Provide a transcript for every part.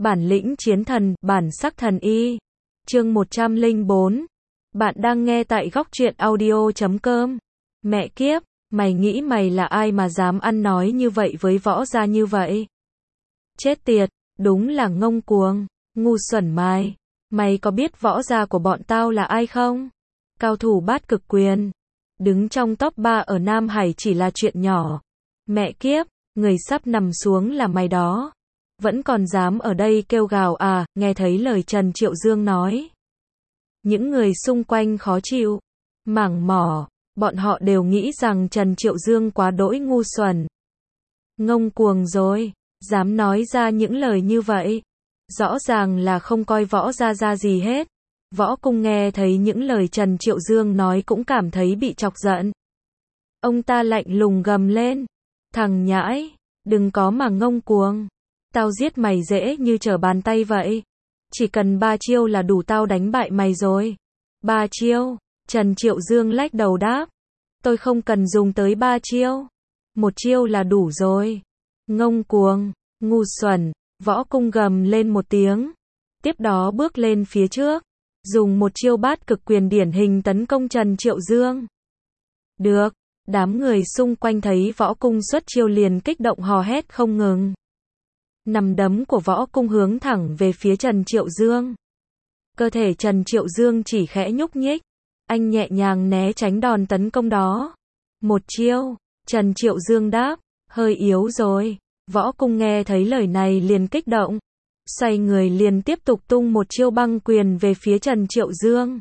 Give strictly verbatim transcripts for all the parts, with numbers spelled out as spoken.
Bản lĩnh chiến thần, bản sắc thần y. Chương một trăm lẻ bốn. Bạn đang nghe tại góc truyện audio chấm com. Mẹ kiếp, mày nghĩ mày là ai mà dám ăn nói như vậy với võ gia như vậy? Chết tiệt, đúng là ngông cuồng, ngu xuẩn mày. Mày có biết võ gia của bọn tao là ai không? Cao thủ bát cực quyền. Đứng trong top ba ở Nam Hải chỉ là chuyện nhỏ. Mẹ kiếp, người sắp nằm xuống là mày đó. Vẫn còn dám ở đây kêu gào à, nghe thấy lời Trần Triệu Dương nói. Những người xung quanh khó chịu, mảng mỏ, bọn họ đều nghĩ rằng Trần Triệu Dương quá đỗi ngu xuẩn. Ngông cuồng rồi, dám nói ra những lời như vậy. Rõ ràng là không coi võ gia ra gì hết. Võ Cung nghe thấy những lời Trần Triệu Dương nói cũng cảm thấy bị chọc giận. Ông ta lạnh lùng gầm lên. Thằng nhãi, đừng có mà ngông cuồng. Tao giết mày dễ như trở bàn tay vậy. Chỉ cần ba chiêu là đủ tao đánh bại mày rồi. Ba chiêu? Trần Triệu Dương lách đầu đáp. Tôi không cần dùng tới ba chiêu. Một chiêu là đủ rồi. Ngông cuồng, ngu xuẩn, Võ Cung gầm lên một tiếng. Tiếp đó bước lên phía trước. Dùng một chiêu bát cực quyền điển hình tấn công Trần Triệu Dương. Được, đám người xung quanh thấy Võ Cung xuất chiêu liền kích động hò hét không ngừng. Nắm đấm của Võ Cung hướng thẳng về phía Trần Triệu Dương. Cơ thể Trần Triệu Dương chỉ khẽ nhúc nhích. Anh nhẹ nhàng né tránh đòn tấn công đó. Một chiêu, Trần Triệu Dương đáp, hơi yếu rồi. Võ Cung nghe thấy lời này liền kích động. Xoay người liền tiếp tục tung một chiêu băng quyền về phía Trần Triệu Dương.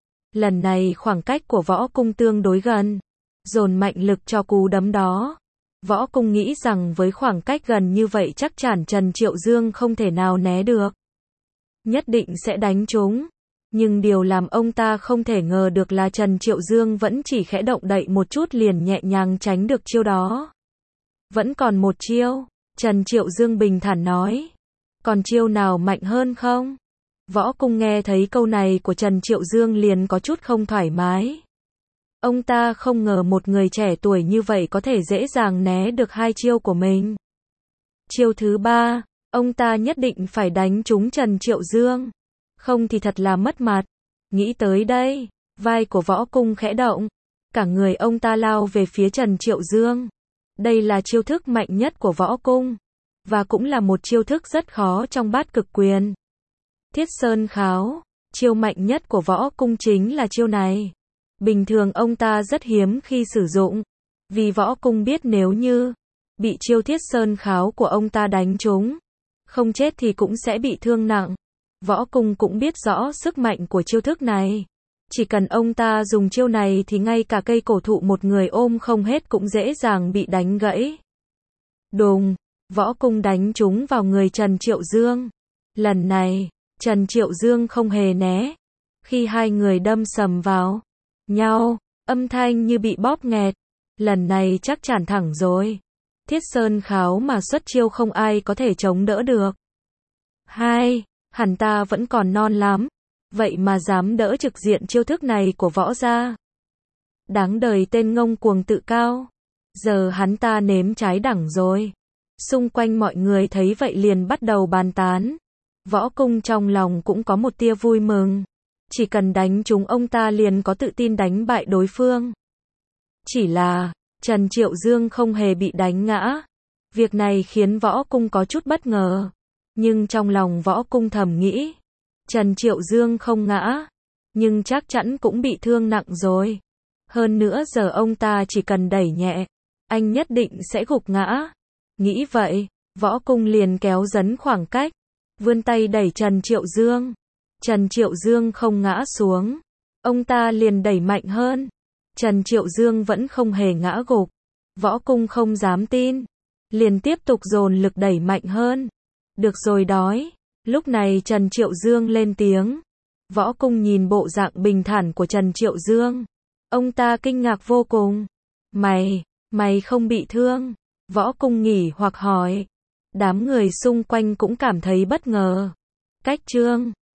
Lần này khoảng cách của Võ Cung tương đối gần. Dồn mạnh lực cho cú đấm đó. Võ Cung nghĩ rằng với khoảng cách gần như vậy chắc chắn Trần Triệu Dương không thể nào né được. Nhất định sẽ đánh trúng. Nhưng điều làm ông ta không thể ngờ được là Trần Triệu Dương vẫn chỉ khẽ động đậy một chút liền nhẹ nhàng tránh được chiêu đó. Vẫn còn một chiêu, Trần Triệu Dương bình thản nói. Còn chiêu nào mạnh hơn không? Võ Cung nghe thấy câu này của Trần Triệu Dương liền có chút không thoải mái. Ông ta không ngờ một người trẻ tuổi như vậy có thể dễ dàng né được hai chiêu của mình. Chiêu thứ ba, ông ta nhất định phải đánh trúng Trần Triệu Dương. Không thì thật là mất mặt. Nghĩ tới đây, vai của Võ Cung khẽ động. Cả người ông ta lao về phía Trần Triệu Dương. Đây là chiêu thức mạnh nhất của Võ Cung. Và cũng là một chiêu thức rất khó trong bát cực quyền. Thiết Sơn Kháo, chiêu mạnh nhất của Võ Cung chính là chiêu này. Bình thường ông ta rất hiếm khi sử dụng. Vì Võ Cung biết nếu như bị chiêu Thiết Sơn Kháo của ông ta đánh trúng, không chết thì cũng sẽ bị thương nặng. Võ Cung cũng biết rõ sức mạnh của chiêu thức này. Chỉ cần ông ta dùng chiêu này thì ngay cả cây cổ thụ một người ôm không hết cũng dễ dàng bị đánh gãy. Đùng, Võ Cung đánh trúng vào người Trần Triệu Dương. Lần này, Trần Triệu Dương không hề né. Khi hai người đâm sầm vào nhau, âm thanh như bị bóp nghẹt. Lần này chắc chắn thẳng rồi. Thiết Sơn Kháo mà xuất chiêu không ai có thể chống đỡ được. Hai, hẳn ta vẫn còn non lắm. Vậy mà dám đỡ trực diện chiêu thức này của võ gia. Đáng đời tên ngông cuồng tự cao. Giờ hắn ta nếm trái đắng rồi. Xung quanh mọi người thấy vậy liền bắt đầu bàn tán. Võ Cung trong lòng cũng có một tia vui mừng. Chỉ cần đánh trúng ông ta liền có tự tin đánh bại đối phương. Chỉ là, Trần Triệu Dương không hề bị đánh ngã. Việc này khiến Võ Cung có chút bất ngờ. Nhưng trong lòng Võ Cung thầm nghĩ. Trần Triệu Dương không ngã. Nhưng chắc chắn cũng bị thương nặng rồi. Hơn nữa giờ ông ta chỉ cần đẩy nhẹ. Anh nhất định sẽ gục ngã. Nghĩ vậy, Võ Cung liền kéo dấn khoảng cách. Vươn tay đẩy Trần Triệu Dương. Trần Triệu Dương không ngã xuống. Ông ta liền đẩy mạnh hơn. Trần Triệu Dương vẫn không hề ngã gục. Võ Cung không dám tin. Liền tiếp tục dồn lực đẩy mạnh hơn. Được rồi đói. Lúc này Trần Triệu Dương lên tiếng. Võ Cung nhìn bộ dạng bình thản của Trần Triệu Dương. Ông ta kinh ngạc vô cùng. Mày, mày không bị thương? Võ Cung nghỉ hoặc hỏi. Đám người xung quanh cũng cảm thấy bất ngờ. Cách chương